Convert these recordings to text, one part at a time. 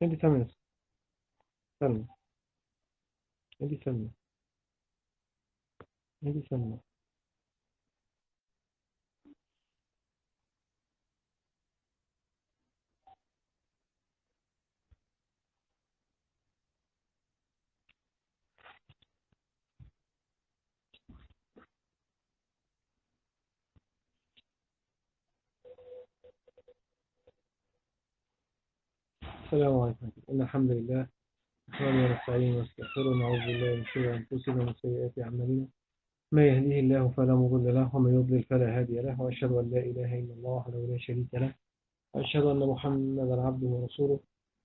ادي ثمانية. سلمى. ادي سلمى. ادي سلمى. السلام عليكم. إن الحمد لله نحمده ونستعينه ونستغفره ونعوذ بالله من شرور أنفسنا ومن سيئات أعمالنا. ما يهديه الله فلا مضل له ومن يضلل فلا هادي له، وأشهد أن لا إله إلا الله وحده لا شريك له، وأشهد أن محمدا عبده ورسوله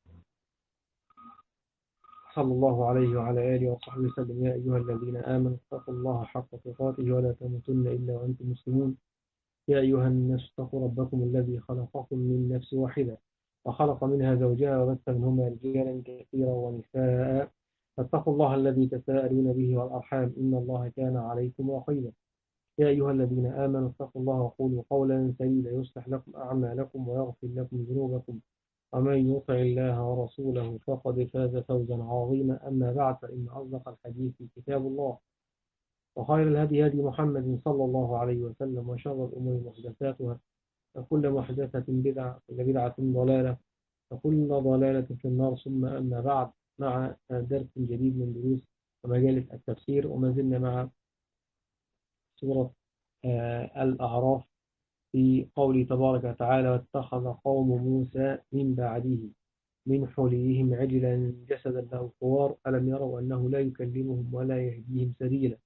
صلى الله عليه وعلى آله وصحبه وسلم. يا أيها الذين آمنوا اتقوا الله حق تقاته ولا تموتن إلا وأنتم مسلمون. يا أيها الناس اتقوا ربكم الذي خلقكم من نفس واحدة وخلق منها زوجها وبث منهما رجالا كثيرا ونساء. فاتقوا الله الذي تساءلون به والأرحام إن الله كان عليكم رقيبا. يا أيها الذين آمنوا اتقوا الله وقولوا قولا سديدا يصلح لكم أعمالكم ويغفر لكم ذنوبكم، ومن يطع الله ورسوله فقد فاز فوزا عظيما. أما بعد، فإن أصدق الحديث كتاب الله، وخير الهدي هدي محمد صلى الله عليه وسلم، وشر الأمور محدثاتها، وكل محدثة بدعة، وكل بدعة ضلالة، وكل ضلالة في النار. ثم أما بعد، مع درس جديد من دروس ومجالس التفسير، وما زلنا مع سورة الأعراف، في قوله تبارك وتعالى: واتخذ قوم موسى من بعده من حليهم عجلا جسدا له خوار ألم يروا أنه لا يكلمهم ولا يهديهم سبيلا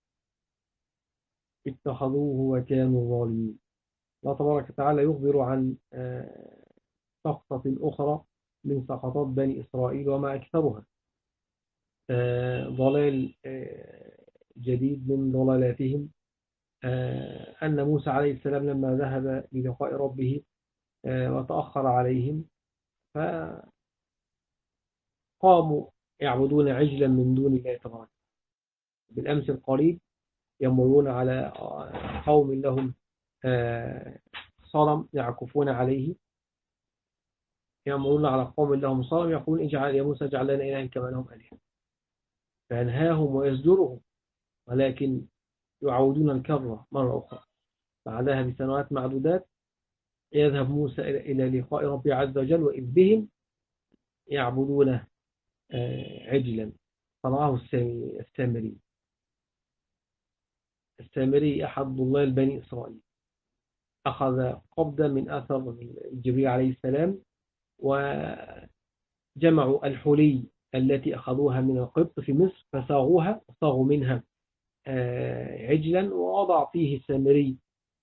اتخذوه وكانوا ظالمين. الله تبارك وتعالى يخبر عن سقطة أخرى من سقطات بني إسرائيل، وما أكثرها ضلال جديد من ضلالاتهم. أن موسى عليه السلام لما ذهب للقاء ربه وتأخر عليهم، فقاموا يعبدون عجلا من دون الله تبارك. بالأمس القريب يمرون على قوم لهم صنم يعكفون عليه، يأمرون على قوم لهم صنم يقول: اجعل يا موسى اجعل لنا إلها كما لهم آلهة. فينهاهم ويزجرهم، ولكن يعودون الكرة مرة أخرى. بعدها بسنوات معدودات يذهب موسى إلى لقاء ربه عز وجل، وإذ بهم يعبدون عجلا صنعه السامري. السامري أحد ضلال بني إسرائيل، أخذ قبضة من أثر جبريل عليه السلام، وجمعوا الحلي التي أخذوها من القبط في مصر فصاغوها وصاغوا منها عجلا، ووضع فيه السامري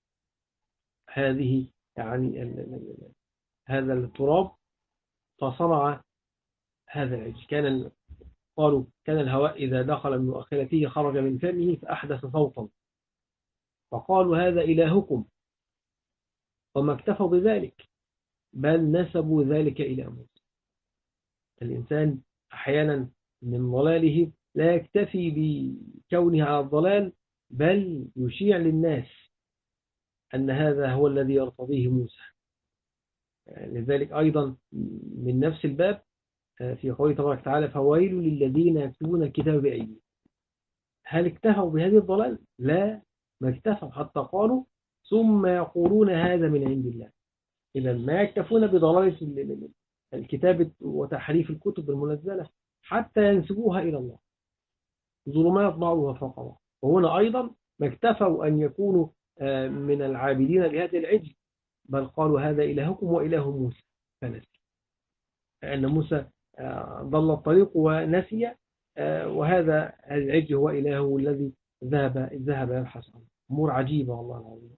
هذه يعني هذا التراب، فصنع هذا العجل. قالوا كان الهواء إذا دخل من مؤخرته خرج من فمه فأحدث صوتا، فقالوا هذا إلهكم، وما اكتفوا بذلك بل نسبوا ذلك إلى موسى. الإنسان أحيانا من ضلاله لا يكتفي بكونه على الضلال، بل يشيع للناس أن هذا هو الذي يرتضيه موسى. لذلك أيضا من نفس الباب في قوله تبارك وتعالى: فويل للذين يكتبون الكتاب بأيديهم. هل اكتفوا بهذه الضلال؟ لا، ما اكتفوا، حتى قالوا ثم يقولون هذا من عند الله. إذا ما يكتفون بضلالة الكتاب وتحريف الكتب المنزلة حتى ينسبوها إلى الله، ظلمات بعضها فوق بعض. وهنا أيضا ما اكتفوا أن يكونوا من العابدين لهذا العجل، بل قالوا هذا إلهكم وإله موسى فنسي، أن موسى ضل الطريق ونسي، وهذا العجل هو إلهه الذي ذهب يبحث عنه. أمور عجيبة والله العظيم.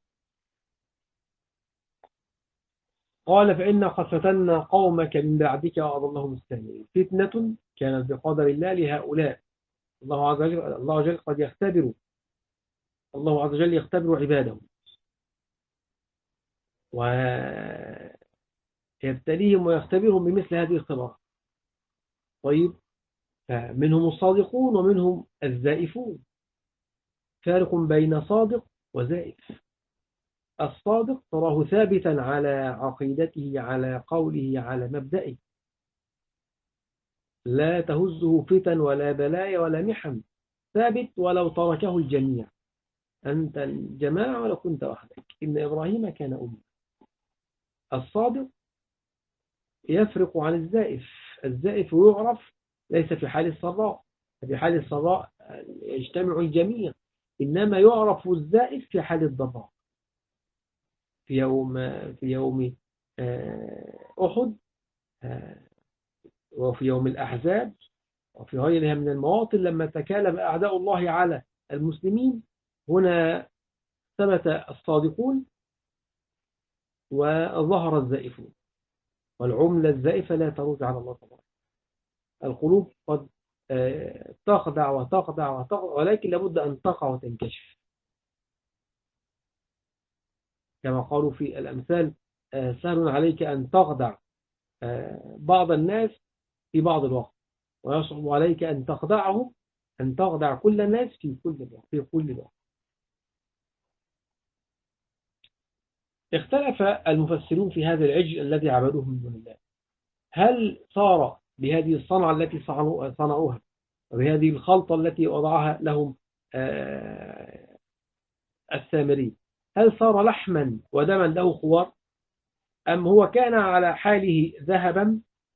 قال: فإنا قد فتنا قومك من بعدك وأضلهم السامرين. فتنة كانت بقدر الله لهؤلاء. الله عز وجل قد يختبر، الله عز وجل يختبر عباده ويبتليهم ويختبرهم بمثل هذه الخبرات. طيب، فمنهم الصادقون ومنهم الزائفون. فارق بين صادق وزائف. الصادق تراه ثابتا على عقيدته، على قوله، على مبدئه، لا تهزه فتن ولا بلايا ولا محن، ثابت ولو تركه الجميع. أنت الجماعة ولو كنت وحدك، إن إبراهيم كان أمة. الصادق يفرق عن الزائف. الزائف يعرف ليس في حال السراء، في حال السراء يجتمع الجميع، إنما يعرف الزائف في حال الضراء. في يوم أحد، وفي يوم الأحزاب، وفي غيرها من المواطن لما تكالب أعداء الله على المسلمين، هنا ثبت الصادقون وظهر الزائفون. والعملة الزائفة لا ترد على الله تبارك. القلوب قد تخدع وتخدع وتخدع، ولكن لابد أن تقع وتنكشف، كما قالوا في الأمثال: سهل عليك أن تخدع بعض الناس في بعض الوقت، ويصعب عليك أن تخدعهم، أن تخدع كل الناس في كل الوقت. اختلف المفسرون في هذا العجل الذي عبدوه من دون الله، هل صار بهذه الصنعة التي صنعوها، وبهذه الخلطة التي وضعها لهم السامري، هل صار لحما ودما له خوار، أم هو كان على حاله ذهبا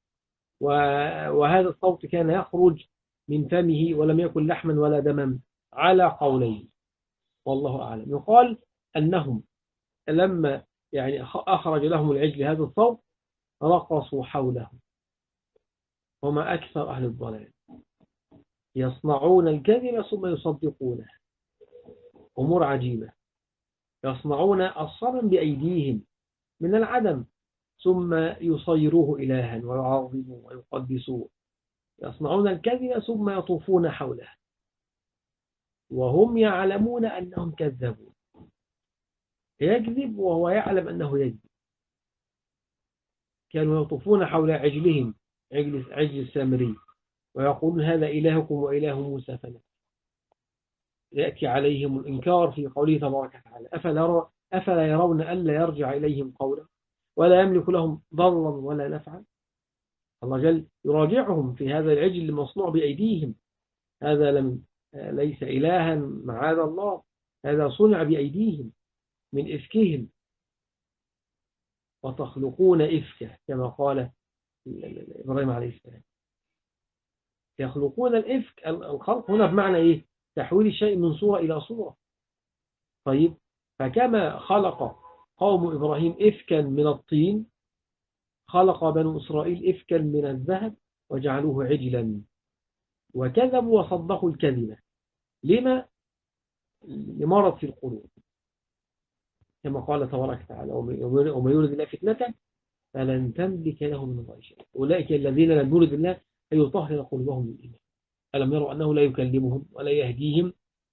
وهذا الصوت كان يخرج من فمه ولم يكن لحما ولا دما؟ على قولين، والله أعلم. يقال أنهم لما يعني أخرج لهم العجل هذا الصوت رقصوا حوله. وما أكثر أهل الضلال، يصنعون الكذب ثم يصدقونه. أمور عجيبة. يصنعون الصنم بأيديهم من العدم ثم يصيروه إلها ويعظموه ويقدسوه. يصنعون الكذب ثم يطوفون حوله وهم يعلمون أنهم كذبون. يكذب وهو يعلم أنه يكذب. كانوا يطوفون حول عجلهم، عجل السامري، ويقولون: هذا إلهكم وإله موسى فنسي. يأتي عليهم الإنكار في قوله تبارك وتعالى: أفلا يرون ألا يرجع إليهم قولا ولا يملك لهم ضرا ولا نفعا. الله جل يراجعهم في هذا العجل المصنوع بأيديهم. هذا ليس إلها معاذ الله، هذا صنع بأيديهم من إفكهم. وتخلقون إفكه كما قال إبراهيم عليه السلام. يخلقون الإفك. الخلق هنا بمعنى إيه؟ تحويل الشيء من صورة إلى صورة. طيب، فكما خلق قوم إبراهيم إفكا من الطين، خلق بنو إسرائيل إفكا من الذهب وجعلوه عجلا، وكذبوا وصدقوا الكذبة. لما؟ لمرض في القلوب، كما قال تبارك وتعالى: ومن يرد الله فتنة فلن تملك له من الله شيئا. أولئك الذين لم يرد الله أن يطهر قلوبهم من الإيمان. ألم يروا أنه لا يكلمهم ولا يهديهم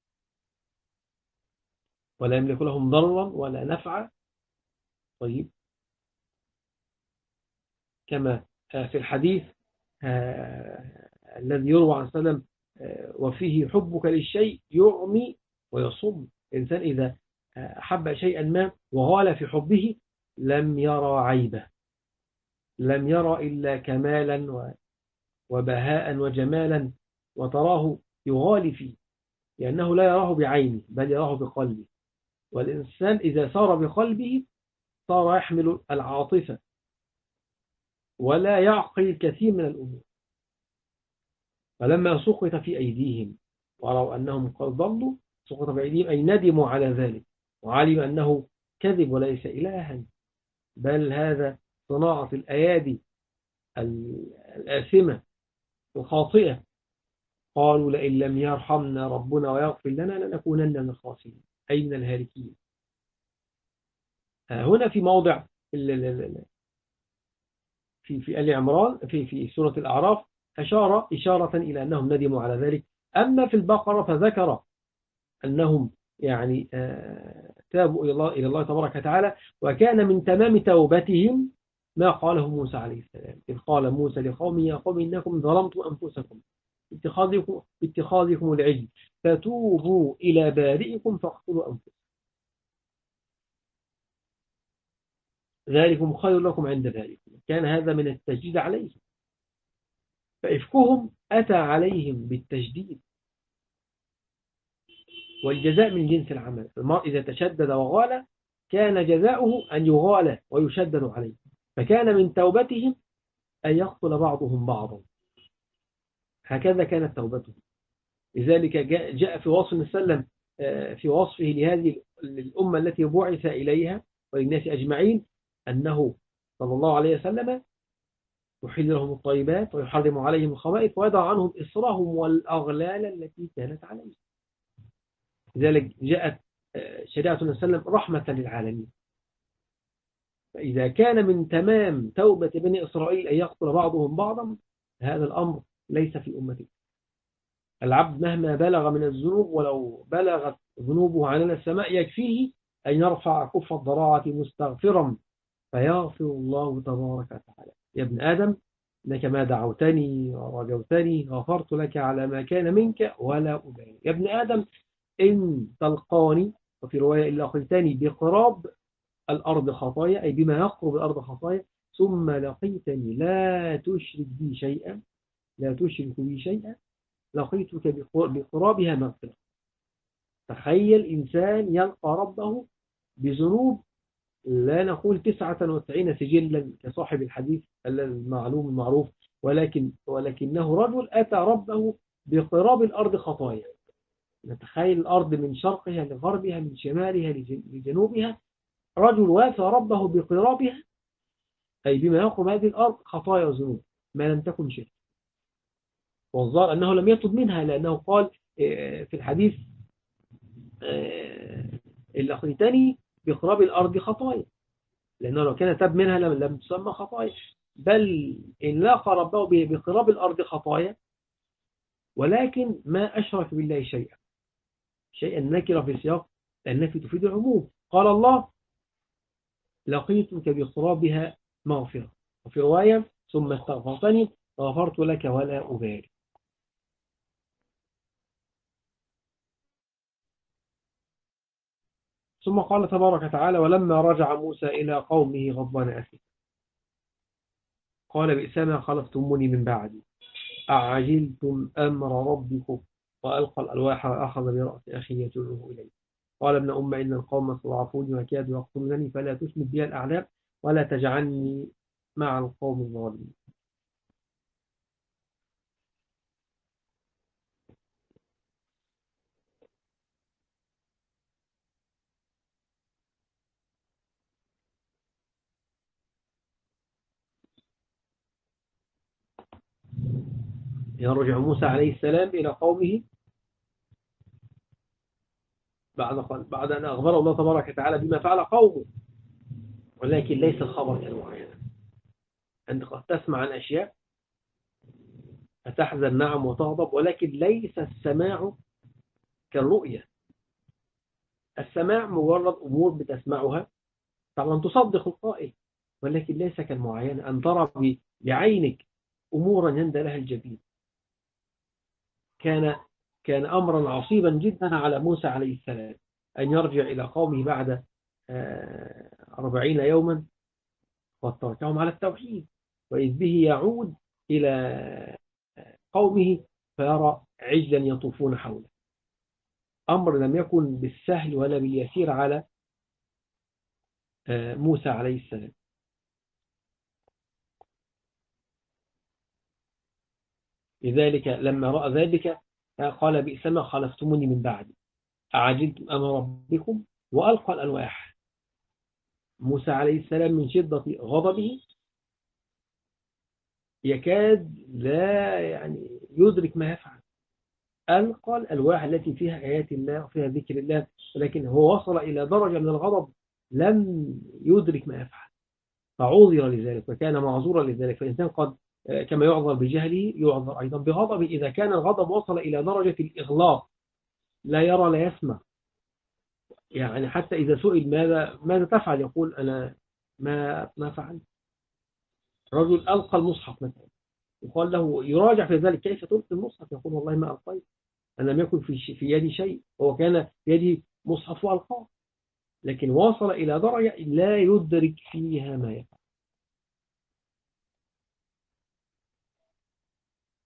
ولا يملك لهم ضرا ولا نفعا؟ طيب، كما في الحديث الذي يروى عن سلم وفيه: حبك للشيء يعمي ويصم. الإنسان إذا أحب شيئا ما وغال في حبه لم يرى عيبه، لم يرى إلا كمالا وبهاء وجمالا، وتراه يغالي فيه لأنه لا يراه بعينه بل يراه بقلبه. والإنسان إذا سار بقلبه صار يحمل العاطفة ولا يعقل الكثير من الأمور. فلما سقط في أيديهم ورأوا أنهم قد ضلوا، سقط بأيديهم أي ندموا على ذلك وعلم أنه كذب وليس إلها، بل هذا صناعة الأيادي الآثمة الخاطئة. قالوا: لئن لم يرحمنا ربنا ويغفر لنا لنكونن من الخاسرين، أي من الهالكين. هنا في موضع في آل عمران في سورة الأعراف أشار إشارة إلى أنهم ندموا على ذلك. أما في البقرة فذكر أنهم يعني تابوا إلى الله تبارك وتعالى، وكان من تمام توبتهم ما قاله موسى عليه السلام، إذ قال موسى لقومه: يا قوم إنكم ظلمتم أنفسكم باتخاذكم العجل فتوبوا إلى بارئكم فاقتلوا أنفسكم ذلكم خير لكم عند بارئكم. كان هذا من التجديد عليه. فإفكهم أتى عليهم بالتشديد، والجزاء من جنس العمل. المرء إذا تشدد وغال كان جزاؤه أن يغال ويشدد عليه، فكان من توبتهم أن يقتل بعضهم بعضا، هكذا كانت توبتهم. لذلك جاء في وصف السلم في وصفه لهذه الأمة التي بعث إليها وللناس أجمعين أنه صلى الله عليه وسلم يحل لهم الطيبات ويحرم عليهم الخبائث ويضع عنهم إصرهم والأغلال التي كانت عليهم. لذلك جاءت شريعة النبي صلى الله عليه وسلم رحمة للعالمين. فإذا كان من تمام توبة بني إسرائيل أن يقتل بعضهم بعضا، هذا الأمر ليس في أمتي. العبد مهما بلغ من الذنوب ولو بلغت ذنوبه عنان السماء يكفيه أن يرفع كف الضراعة مستغفرا فيغفر الله تبارك وتعالى: يا ابن آدم إنك ما دعوتني ورجوتني غفرت لك على ما كان منك ولا أبالي. يا ابن آدم إن تلقاني، وفي رواية إلا لقيتني بقراب الأرض خطايا، أي بما يقرب الأرض خطايا، ثم لقيتني لا تشرك بي شيئا، لا تشرك بي شيئا، لقيتك بقرابها مغفرة. تخيل إنسان يلقى ربه بذنوب لا نقول 99 سجلا كصاحب الحديث المعلوم المعروف، ولكنه رجل أتى ربه بقراب الأرض خطايا. نتخيل الأرض من شرقها لغربها، من شمالها لجنوبها، رجل وافى ربه بقرابها، أي بما يقرب هذه الأرض خطايا وذنوب ما لم تكن شرك. والظاهر أنه لم يطلب منها، لأنه قال في الحديث إلا أخذتني بقراب الأرض خطايا، لأنه لو كان تاب منها لم تسمى خطايا. بل إن لاقى ربه بقراب الأرض خطايا ولكن ما أشرك بالله شيئا نكرة في سياق النفي تفيد العموم. قال الله: لقيتك بقرابها مغفرة. وفي رواية: ثم استغفرتني غفرت لك ولا أبالي. ثم قال تبارك وتعالى: ولما رجع موسى إلى قومه غضبان أسفا قال بئس ما خلفتموني من بعدي أعجلتم أمر ربكم وألقى الألواح وأخذ برأس أخي يجره إليه قال: ابن أم إن القوم استضعفوني وكادوا يقتلونني فلا تشمت بي الأعداء ولا تجعلني مع القوم الظالمين. يرجع موسى عليه السلام إلى قومه بعد أن أخبره الله تبارك وتعالى بما فعل قومه، ولكن ليس الخبر كالوحي. أنت قد تسمع عن أشياء فتحزن نعم وتغضب، ولكن ليس السماع كالرؤية. السماع مجرد أمور بتسمعها طبعا تصدق القائل، ولكن ليس كالمعاينة، أن ترى بعينك أمورا يندى لها الجبين. كان أمرا عصيبا جدا على موسى عليه السلام أن يرجع إلى قومه بعد 40 يوما قد تركهم على التوحيد، وإذ به يعود إلى قومه فيرى عجلا يطوفون حوله. أمر لم يكن بالسهل ولا باليسير على موسى عليه السلام. لذلك لما رأى ذلك قال: بئس ما خلفتموني من بعدي أعجلتم أمر ربكم وألقى الألواح. موسى عليه السلام من شدة غضبه يكاد لا يدرك ما يفعل. ألقى الألواح التي فيها آيات الله وفيها ذكر الله، ولكن هو وصل إلى درجة من الغضب لم يدرك ما يفعل، فعوذر لذلك وكان معذورا لذلك. فالإنسان قد كما يعذر بجهله يعذر أيضا بغضبه. إذا كان الغضب وصل إلى درجة الإغلاق، لا يرى لا يسمع، حتى إذا سئل ماذا تفعل يقول: أنا ما فعلت. رجل ألقى المصحف مثلا، يقال له يراجع في ذلك: كيف تلقي المصحف؟ يقول: والله ما ألقيت، أنا لم يكن في يدي شيء، هو كان في يدي مصحف وألقاه. لكن وصل إلى درجة لا يدرك فيها ما يفعل.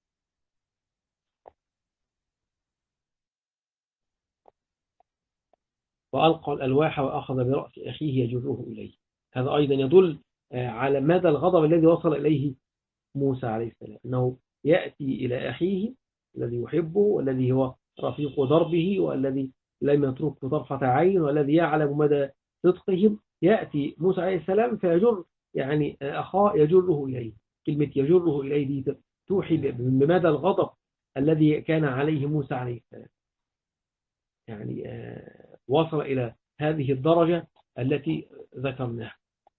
فألقى الألواح وأخذ برأس أخيه يجره إليه. هذا أيضا يدل على مدى الغضب الذي وصل إليه موسى عليه السلام، أنه يأتي إلى أخيه الذي يحبه والذي هو رفيق دربه والذي لم يتركه طرفة عين والذي يعلم مدى صدقهم. يأتي موسى عليه السلام فيجر يعني أخاه يجره إليه. كلمة يجره إليه دي توحي بمدى الغضب الذي كان عليه موسى عليه السلام. يعني وصل إلى هذه الدرجة التي ذكرناها.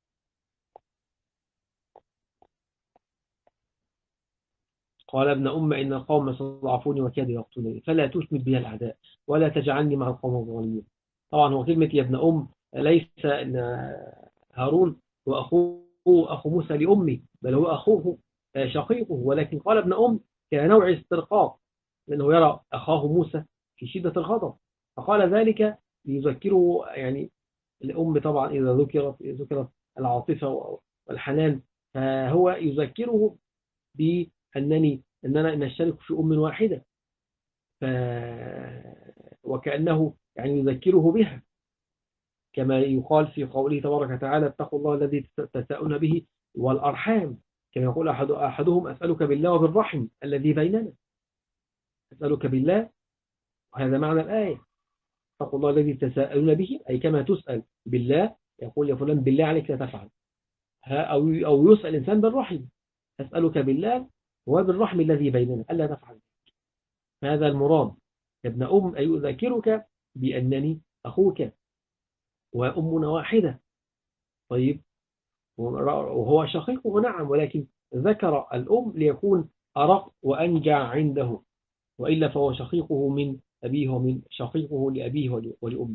قال ابن إن القوم استضعفوني وكادوا يقتلوني فلا تشمت بي الأعداء ولا تجعلني مع القوم الظالمين. طبعا هو كلمة يا ابن ليس أن هارون وأخوه أخو موسى لأمي، بل هو أخوه شقيقه، ولكن قال ابن كنوع استرقاق، لأنه يرى أخاه موسى في شدة الغضب، فقال ذلك ليذكره. يعني الأم طبعا إذا ذكرت العاطفة والحنان، فهو يذكره أننا نشترك في أم واحدة، ف... وكأنه يعني يذكره بها، كما يقال في قوله تبارك وتعالى اتقوا الله الذي تساءلون به والأرحام، كما يقول أحدهم أسألك بالله وبالرحم الذي بيننا. أسألك بالله، وهذا معنى الآية، اتقوا الله الذي تساءلون به، أي كما تسأل بالله، يقول يا فلان بالله عليك لا تفعل، أو يسأل إنسان بالرحم، أسألك بالله وبالرحم الذي بيننا ألا تفعل. هذا المراد يا ابن أي أذكرك بأنني أخوك وأمنا واحدة. طيب، وهو شقيقه نعم، ولكن ذكر الأم ليكون أرق وأنجع عنده، وإلا فهو شقيقه من أبيه ومن شقيقه لأبيه ولأمه.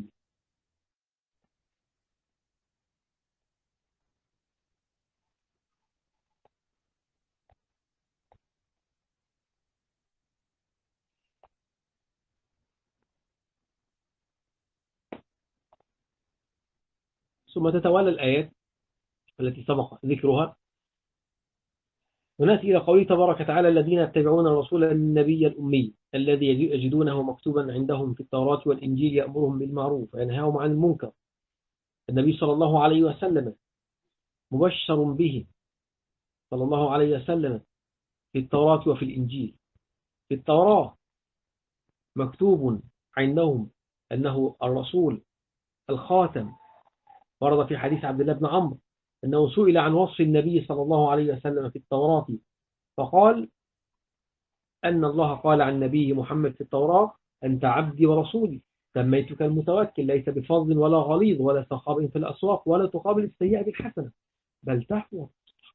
ثم تتوالى الآيات التي سبق ذكرها، ونأتي إلى قوله تبارك وتعالى الذين يتبعون الرسول النبي الأمي الذي يجدونه مكتوبا عندهم في التوراة والإنجيل يأمرهم بالمعروف وينهاهم عن المنكر. النبي صلى الله عليه وسلم مبشر به صلى الله عليه وسلم في التوراة وفي الإنجيل. في التوراة مكتوب عندهم أنه الرسول الخاتم. ورد في حديث عبد الله بن عمرو أنه سئل عن وصف النبي صلى الله عليه وسلم في التوراة، فقال أن الله قال عن نبيه محمد في التوراة أنت عبدي ورسولي سميتك المتوكل ليس بفظ ولا غليظ ولا صخاب في الأسواق ولا تقابل السيئة بالحسنة بل تحوى.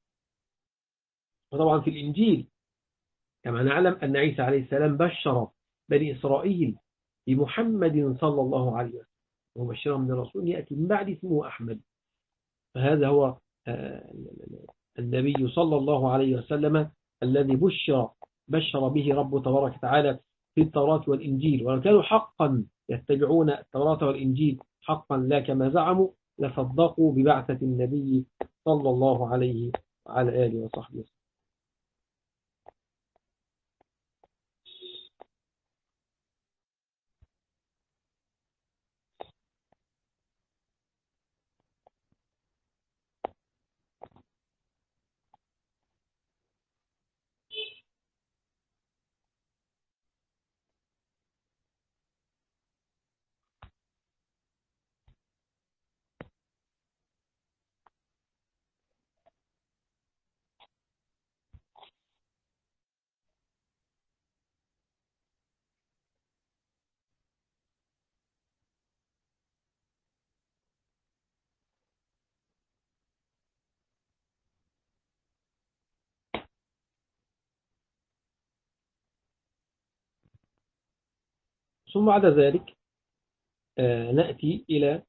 وطبعا في الإنجيل كما نعلم أن عيسى عليه السلام بشر بني إسرائيل بمحمد صلى الله عليه وسلم ومبشرا من الرسول يأتي من بعد اسمه أحمد. فهذا هو النبي صلى الله عليه وسلم الذي بشر به رب تبارك وتعالى في التوراة والإنجيل. ولو كانوا حقا يتبعون التوراة والإنجيل حقا لا كما زعموا لصدقوا ببعثة النبي صلى الله عليه وعلى آله وصحبه وسلم. ثم بعد ذلك نأتي إلى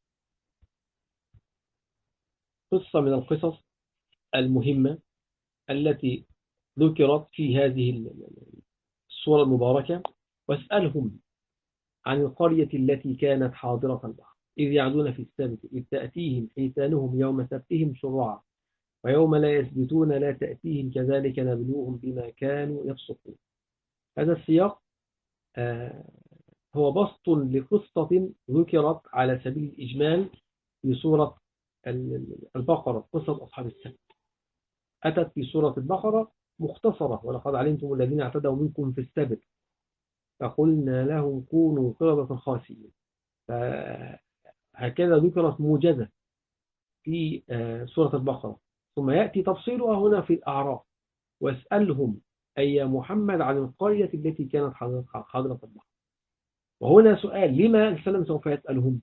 قصة من القصص المهمة التي ذكرت في هذه السورة المباركة. واسألهم عن القرية التي كانت حاضرة البحر إذ يعدون في السبت إذ تأتيهم حيتانهم يوم سبتهم شرعا ويوم لا يثبتون لا تأتيهم كذلك نبلوهم بما كانوا يفسقون. هذا السياق هو بسط لقصة ذكرت على سبيل الإجمال في سورة البقرة، قصة أصحاب السبت. أتت في سورة البقرة مختصرة: ولقد علمتم الذين اعتدوا منكم في السبت فقلنا لهم كونوا قردة خاسئين. فهكذا ذكرت موجزة في سورة البقرة، ثم يأتي تفصيلها هنا في الأعراف: واسألهم أي محمد عن القرية التي كانت حاضرة البحر. وهنا سؤال: لما السلام سوف يسألهم؟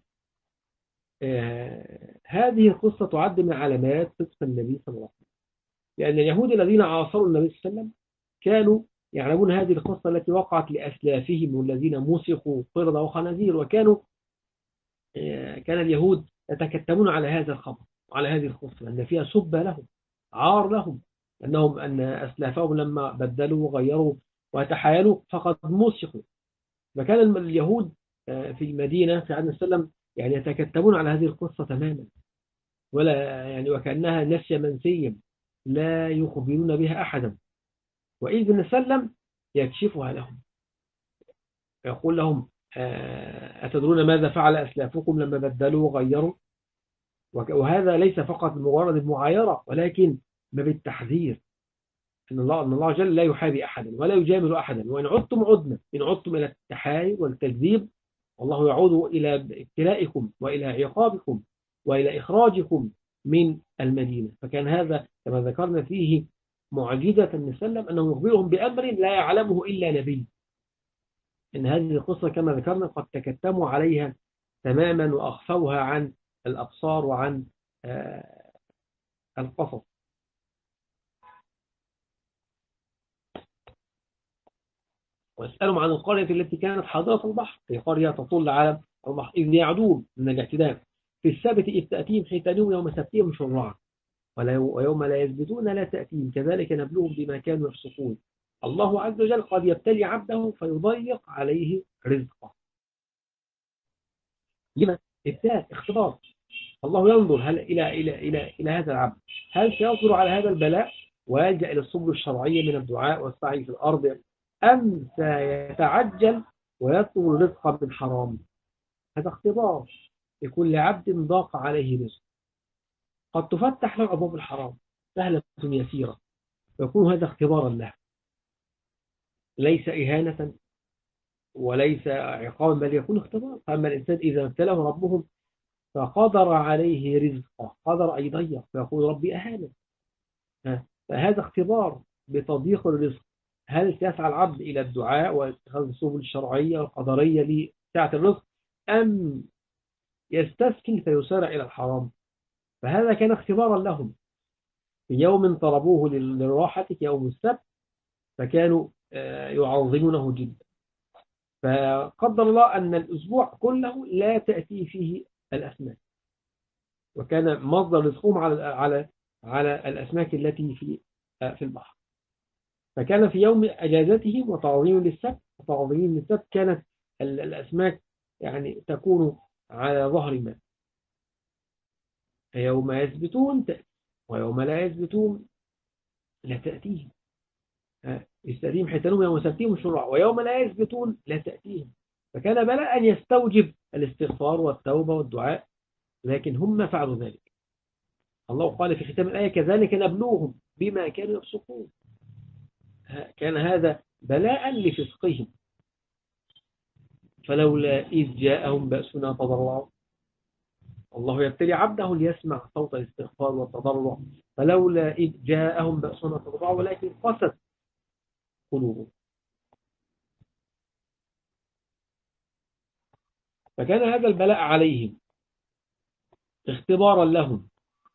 هذه القصة تعد من علامات صدق النبي صلى الله عليه وسلم، لأن اليهود الذين عاصروا النبي صلى الله عليه وسلم كانوا يعلمون هذه القصة التي وقعت لأسلافهم والذين مسخوا قردة وخنازير، وكانوا كان اليهود يتكتمون على هذا الخبر وعلى هذه القصة أن فيها سب لهم، عار لهم، أن أسلافهم لما بدلوا وغيروا وتحايلوا فقد مسخوا. فكان اليهود في المدينة في عهد السلام يعني يتكتمون على هذه القصة تماما، ولا يعني وكأنها نسيا منسيا لا يخبرون بها أحدا. وإذ النبي صلى الله عليه وسلم يكشفها لهم، يقول لهم: أتدرون ماذا فعل أسلافكم لما بدلوا وغيروا؟ وهذا ليس فقط مجرد المعايرة، ولكن ما بالتحذير، أن الله جل لا يحابي أحدا ولا يجامل أحدا، وإن عدتم عدنا، إن عدتم إلى التحايل والتكذيب والله يعود إلى ابتلائكم وإلى عقابكم وإلى إخراجكم من المدينة. فكان هذا كما ذكرنا فيه معجزة النبي صلى الله عليه وسلم، أنه يخبرهم بأمر لا يعلمه إلا نبي. إن هذه القصة كما ذكرنا قد تكتموا عليها تماما وأخفوها عن الأبصار وعن القصص. واسألهم عن القرية التي كانت حاضرة البحر، هي قرية تطل على البحر إذ يعدون من الاعتداء في السبت إذ تأتيهم حيتانهم يوم سبتهم شرعا ويوم لا يثبتون لا تأتيهم كذلك نبلوهم بما كانوا يفسقون. الله عز وجل قد يبتلي عبده فيضيق عليه رزقه. لما؟ ابتلاء، اختبار. الله ينظر هل إلى هذا العبد، هل سيصبر على هذا البلاء ويلجأ إلى السبل الشرعية من الدعاء والسعي في الأرض، أم سيتعجل ويطلب رزقا من حرام؟ هذا اختبار لكل عبد ضاق عليه رزق. قد تفتح له أبواب الحرام سهلة يسيرة، ويكون هذا اختبارا له، ليس إهانة وليس عقابا، بل يكون اختبار. فأما الإنسان إذا ابتلاه ربه فقدر عليه رزقه، قدر أن يضيق، فيقول ربي أهانه. فهذا اختبار بتضييق الرزق. هل سيسعى العبد إلى الدعاء واتخاذ السبل الشرعية والقدرية لسعة الرزق، أم يستسكن فيسارع إلى الحرام؟ فهذا كان اختبارا لهم في يوم طلبوه للراحة في يوم السبت، فكانوا يعظمونه جدا. فقدر الله أن الأسبوع كله لا تأتي فيه الأسماك، وكان مصدر رزقهم على الأسماك التي في البحر. فكان في يوم أجازتهم وتعظيم للسبت كانت الأسماك يعني تكون على ظهر الماء. فيوم يثبتون تأتي ويوم لا يثبتون لا تأتيهم. يستأتيهم حيتانهم يوم سبتهم شرعا ويوم لا يثبتون لا تأتيهم. فكان بلاء أن يستوجب الاستغفار والتوبة والدعاء، لكن هم ما فعلوا ذلك. الله قال في ختام الآية: كذلك نبلوهم بما كانوا يفسقون. كان هذا بلاء لفسقهم. فلولا إذ جاءهم بأسنا تضرعوا، الله يبتلي عبده ليسمع صوت الاستغفار والتضرع. فلولا إذ جاءهم بأسنا تضرعوا ولكن قست قلوبهم. فكان هذا البلاء عليهم اختبارا لهم.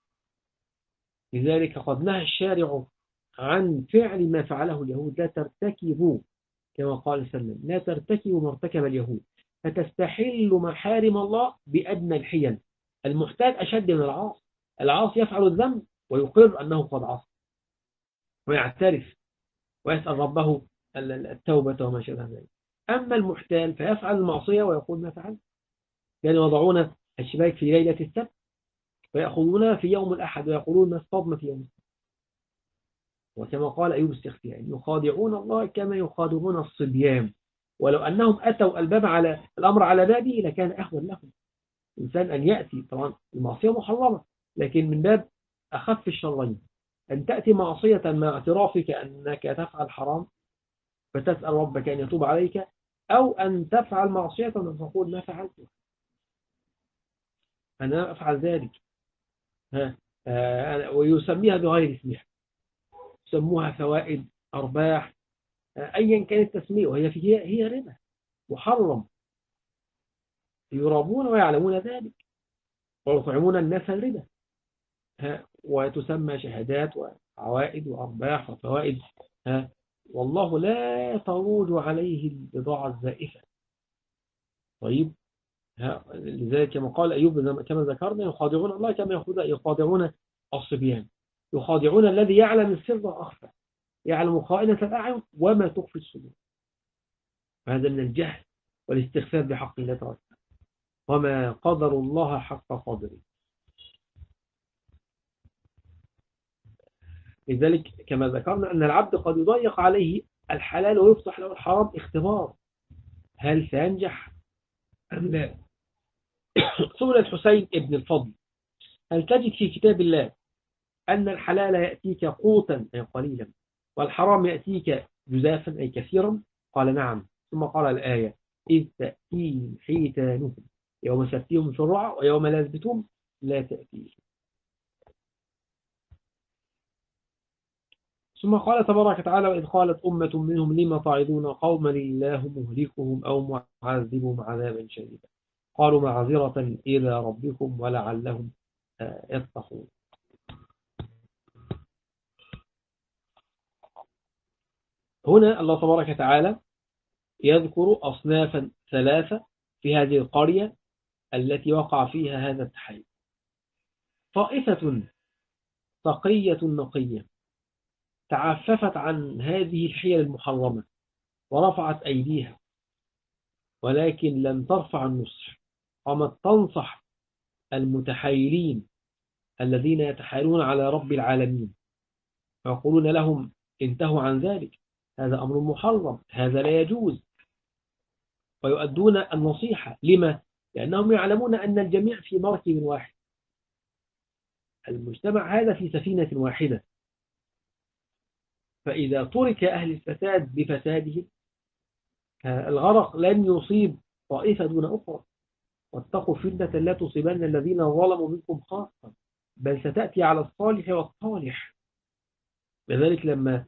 لذلك قد نهى الشارع عن فعل ما فعله اليهود: لا ترتكبوا، كما قال صلى الله عليه وسلم، لا ترتكبوا ما ارتكب اليهود فتستحل محارم الله بأدنى الحيل. المحتاج أشد من العاص. العاص يفعل الذنب ويقر أنه قد عصى ويعترف ويسأل ربه التوبة وما شابه ذلك. أما المحتال فيفعل المعصية ويقول ما فعل. كانوا يضعون الشباك في ليلة السبت ويأخذونها في يوم الأحد ويقولون ما اصطدنا في يوم السبت. وكما قال أيوب السختياني: يخادعون الله كما يخادعون الصبيان ولو أنهم أتوا الباب على الأمر على بابه لكان أهون لهم. إنسان أن يأتي، طبعا المعصية محرمة، لكن من باب أخف الشرين أن تأتي معصية مع اعترافك أنك تفعل حرام فتسأل ربك أن يتوب عليك، أو أن تفعل معصية فتقول ما فعلت أنا أفعل ذلك. ويسميها بغير اسمها، يسموها فوائد، أرباح، أيا كان التسمية، هي ربا محرم، يرابون ويعلمون ذلك ويطعمون الناس الربا، وتسمى شهادات وعوائد وأرباح وفوائد. والله لا تروج عليه البضاعة الزائفة. طيب، لذلك كما قال أيوب كما ذكرنا يخادعون الله كما يخادعون الصبيان، يخادعون الذي يعلم السر وأخفى، يعلم خائنة الأعين وما تخفي الصدور. هذا من الجهل والاستخفاف بحق الله تعالى، وما قدر الله حق قدره. لذلك كما ذكرنا أن العبد قد يضيق عليه الحلال ويفتح له الحرام اختبار، هل سينجح أم لا؟ سئل الحسين ابن الفضل هل تجد في كتاب الله أن الحلال يأتيك قوتا أي قليلا والحرام يأتيك جزافا أي كثيرا؟ قال نعم. ثم قال الآية إذ تأتيهم حيتانهم يوم سبتهم شرعا ويوم لا يثبتون لا تأتيهم. ثم قال تبارك وتعالى وإذ قالت أمة منهم لما تعظون قوما الله مهلكهم أو معذبهم عذابا شديدا قالوا معذرة إلى ربكم ولعلهم يتقون. هنا الله تبارك وتعالى يذكر أصنافا ثلاثة في هذه القرية التي وقع فيها هذا التحيز. طائفة تقية نقية تعففت عن هذه الحيل المحرمة ورفعت أيديها، ولكن لم ترفع النصح، قامت تنصح المتحايلين الذين يتحايلون على رب العالمين ويقولون لهم انتهوا عن ذلك، هذا أمر محرم، هذا لا يجوز، ويؤدون النصيحة. لما؟ لأنهم يعلمون أن الجميع في مركب واحد، المجتمع هذا في سفينة واحدة، فإذا ترك أهل الفساد بفسادهم الغرق لن يصيب طائفة دون أخرى. واتقوا فتنة لا تصيبن الذين ظلموا منكم خاصة بل ستأتي على الصالح والطالح. لذلك لما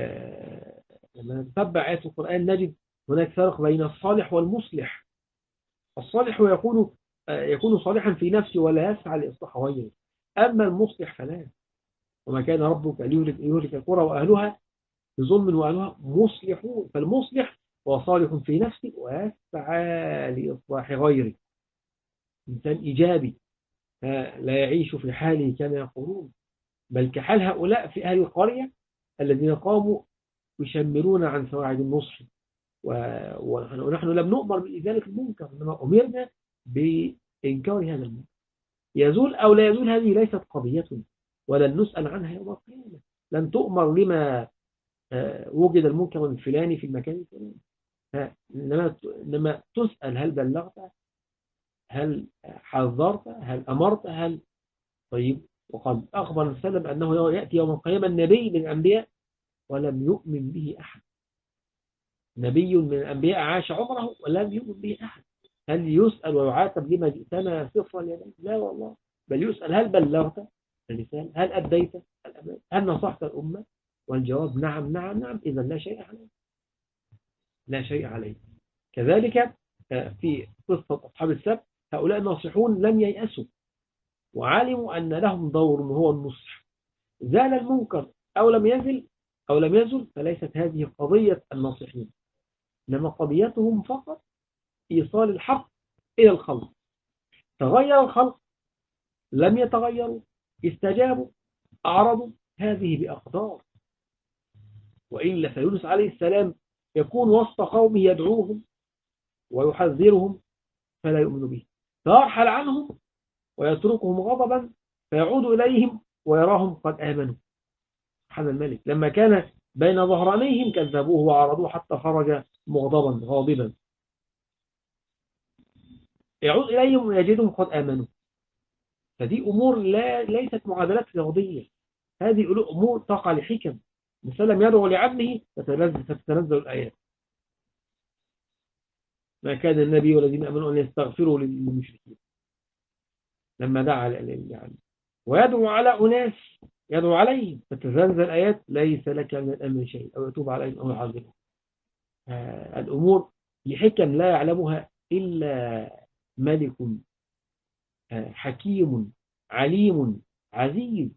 نتبع آيات القرآن نجد هناك فرق بين الصالح والمصلح. الصالح يكون صالحا في نفسه ولا يسعى لإصلاح غيره، أما المصلح فلا. وما كان ربك ليهلك القرى وأهلها بظلم وأهلها مصلحون، فالمصلح هو صالح في نفسه ويسعى لإصلاح غيره، إنسان إيجابي لا يعيش في حاله كما يقولون، بل كحال هؤلاء في أهل القرية الذين قاموا يشمرون عن سواعد النصح، ونحن لم نؤمر بإزالة المنكر إنما أمرنا بإنكار هذا المنكر. يزول أو لا يزول هذه ليست قضيتنا، ولن نسأل عنها يوم القيامة. لن تؤمر لما وجد المنكر الفلاني في المكان الفلاني، إنما تسأل هل بلغت، هل حذرت، هل أمرت، هل. طيب، وقد أخبر السلام أنه يأتي يوم القيامة النبي من الأنبياء ولم يؤمن به أحد، نبي من الأنبياء عاش عمره ولم يؤمن به أحد، هل يسأل ويعاتب لما جئتنا صفر اليدين؟ لا والله، بل يسأل هل بلغت الرسالة، هل أديت الأمانة، هل نصحت الأمة؟ والجواب نعم نعم نعم، إذا لا شيء عليه، لا شيء عليه. كذلك في قصة أصحاب السبت هؤلاء الناصحون لم ييأسوا وعلموا أن لهم دور هو النصح، زال المنكر أو لم يزل فليست هذه قضية الناصحين، إنما قضيتهم فقط إيصال الحق إلى الخلق. تغير الخلق، لم يتغيروا، استجابوا، أعرضوا، هذه بأقدار. وإلا فيونس عليه السلام يكون وسط قومه يدعوهم ويحذرهم فلا يؤمنوا به، فيرحل عنهم ويتركهم غضبا فيعود إليهم ويراهم قد آمنوا. سبحان الملك، لما كان بين ظهرانيهم كذبوه وعرضوه حتى خرج مغضبا غاضبا، يعود إليهم ويجدهم قد آمنوا. فدي أمور ليست معادلات رياضية، هذه أمور تقع لحكم. الإنسان لم يدعو لعبده فتتنزل الآيات. ما كان النبي والذين آمنوا أن يستغفروا للمشركين لما دعا يعني ويدعو على أناس يدعو عليهم فتتنزل الآيات ليس لك من الأمر شيء أو يتوب عليهم أو يعذبهم. الأمور لحكم لا يعلمها إلا ملك حكيم عليم عزيز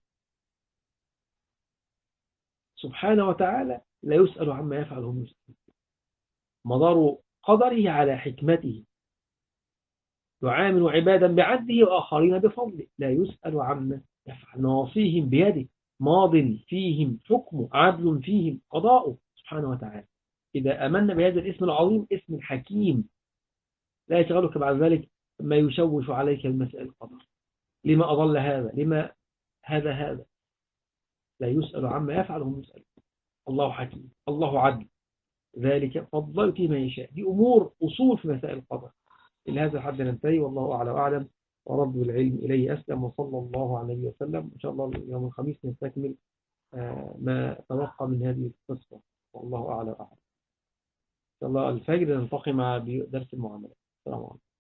سبحانه وتعالى، لا يسأل عما يفعل هم يسألون. مدار قدره على حكمته، يعامل عبادا بعدله وآخرين بفضله، لا يسأل عما يفعل، نواصيهم بيده، ماض فيهم حكمه، عدل فيهم قضاؤه سبحانه وتعالى. إذا آمنا بهذا الاسم العظيم، اسم الحكيم، لا يشغلك بعد ذلك ما يشوش عليك المسائل القدر. لما أضل هذا، لما هذا لا يسأل عما يفعل هم يسأل. الله حكيم، الله عدل، ذلك فضل فيما يشاء. دي أمور أصول في مسائل القدر. إلى هذا الحد ننتهي، والله أعلى وأعلم، ورب العلم إليه أسلم، وصلى الله على النبي وسلم. إن شاء الله يوم الخميس نستكمل ما تبقى من هذه القصة، والله أعلى وأعلم. إن شاء الله الفجر نلتقي مع درس المعاملة. السلام عليكم.